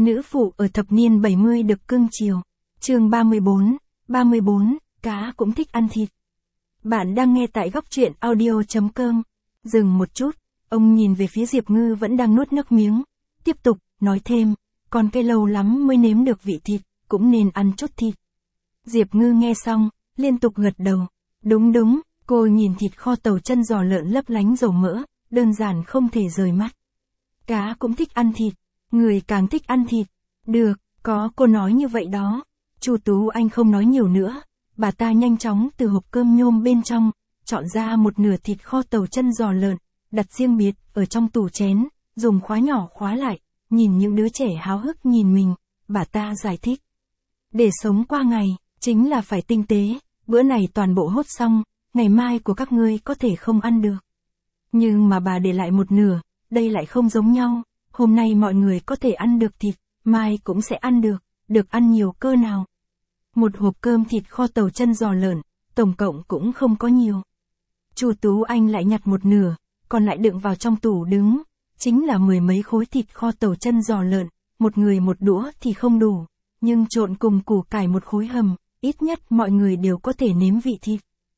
Nữ phụ ở thập niên 70 được cưng chiều. Chương 34, cá cũng thích ăn thịt. Bạn đang nghe tại góc truyện audio.com. Dừng một chút, ông nhìn về phía Diệp Ngư vẫn đang nuốt nước miếng. Tiếp tục, nói thêm, còn cái lâu lắm mới nếm được vị thịt, cũng nên ăn chút thịt. Diệp Ngư nghe xong, liên tục gật đầu. Đúng, cô nhìn thịt kho tàu chân giò lợn lấp lánh dầu mỡ, đơn giản không thể rời mắt. Cá cũng thích ăn thịt, người càng thích ăn thịt. Được, có cô nói như vậy đó. Chu Tú Anh không nói nhiều nữa, bà ta nhanh chóng từ hộp cơm nhôm bên trong, chọn ra một nửa thịt kho tàu chân giò lợn, đặt riêng biệt ở trong tủ chén, dùng khóa nhỏ khóa lại, nhìn những đứa trẻ háo hức nhìn mình, bà ta giải thích. Để sống qua ngày, chính là phải tinh tế, bữa này toàn bộ hốt xong, ngày mai của các ngươi có thể không ăn được. Nhưng mà bà để lại một nửa, đây lại không giống nhau, hôm nay mọi người có thể ăn được thịt, mai cũng sẽ ăn được ăn nhiều cơ nào. Một hộp cơm thịt kho tàu chân giò lợn, tổng cộng cũng không có nhiều. Chu Tú Anh lại nhặt một nửa, còn lại đựng vào trong tủ đứng, chính là 10 mấy khối thịt kho tàu chân giò lợn, một người một đũa thì không đủ, nhưng trộn cùng củ cải một khối hầm, ít nhất mọi người đều có thể nếm vị thịt.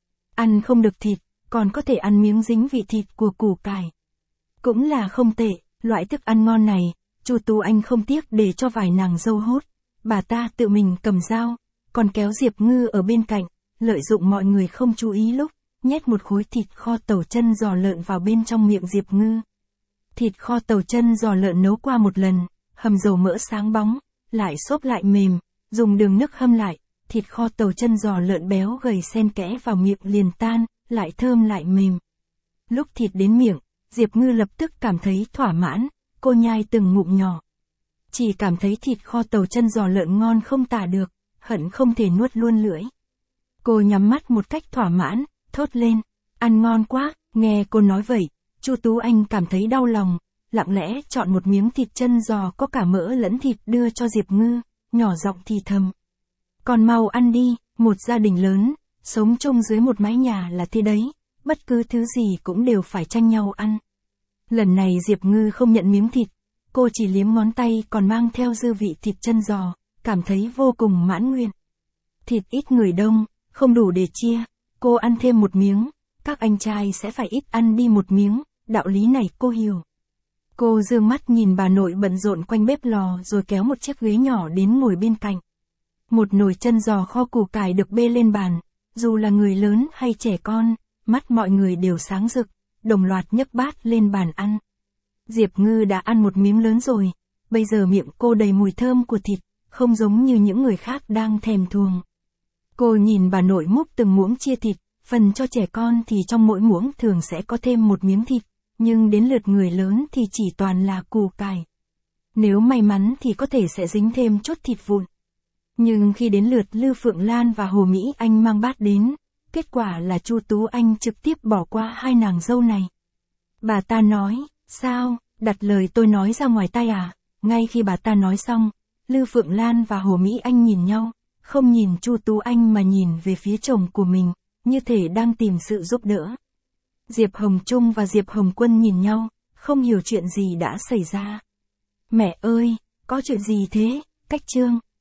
Ăn không được thịt, còn có thể ăn miếng dính vị thịt của củ cải. Cũng là không tệ, loại thức ăn ngon này, Chu Tú Anh không tiếc để cho vài nàng dâu hốt. Bà ta tự mình cầm dao, còn kéo Diệp Ngư ở bên cạnh, lợi dụng mọi người không chú ý lúc, nhét một khối thịt kho tàu chân giò lợn vào bên trong miệng Diệp Ngư. Thịt kho tàu chân giò lợn nấu qua một lần, hầm dầu mỡ sáng bóng, lại xốp lại mềm, dùng đường nước hâm lại, thịt kho tàu chân giò lợn béo gầy xen kẽ vào miệng liền tan, lại thơm lại mềm. Lúc thịt đến miệng, Diệp Ngư lập tức cảm thấy thỏa mãn, cô nhai từng ngụm nhỏ. Chỉ cảm thấy thịt kho tàu chân giò lợn ngon không tả được, hận không thể nuốt luôn lưỡi. Cô nhắm mắt một cách thỏa mãn, thốt lên, ăn ngon quá. Nghe cô nói vậy, Chu Tú Anh cảm thấy đau lòng, lặng lẽ chọn một miếng thịt chân giò có cả mỡ lẫn thịt đưa cho Diệp Ngư, nhỏ giọng thì thầm. Còn mau ăn đi, một gia đình lớn, sống chung dưới một mái nhà là thế đấy, bất cứ thứ gì cũng đều phải tranh nhau ăn. Lần này Diệp Ngư không nhận miếng thịt, cô chỉ liếm ngón tay còn mang theo dư vị thịt chân giò, cảm thấy vô cùng mãn nguyện. Thịt ít người đông, không đủ để chia, cô ăn thêm một miếng, các anh trai sẽ phải ít ăn đi một miếng, đạo lý này cô hiểu. Cô dương mắt nhìn bà nội bận rộn quanh bếp lò rồi kéo một chiếc ghế nhỏ đến ngồi bên cạnh. Một nồi chân giò kho củ cải được bê lên bàn, dù là người lớn hay trẻ con, mắt mọi người đều sáng rực, đồng loạt nhấc bát lên bàn ăn. Diệp Ngư đã ăn một miếng lớn rồi, bây giờ miệng cô đầy mùi thơm của thịt, không giống như những người khác đang thèm thuồng. Cô nhìn bà nội múc từng muỗng chia thịt, phần cho trẻ con thì trong mỗi muỗng thường sẽ có thêm một miếng thịt, nhưng đến lượt người lớn thì chỉ toàn là củ cải. Nếu may mắn thì có thể sẽ dính thêm chút thịt vụn. Nhưng khi đến lượt Lư Phượng Lan và Hồ Mỹ Anh mang bát đến, kết quả là Chu Tú Anh trực tiếp bỏ qua hai nàng dâu này. Bà ta nói, sao, đặt lời tôi nói ra ngoài tai à? Ngay khi bà ta nói xong, Lư Phượng Lan và Hồ Mỹ Anh nhìn nhau, không nhìn Chu Tú Anh mà nhìn về phía chồng của mình, như thể đang tìm sự giúp đỡ. Diệp Hồng Trung và Diệp Hồng Quân nhìn nhau, không hiểu chuyện gì đã xảy ra. Mẹ ơi, có chuyện gì thế? Cách Trương,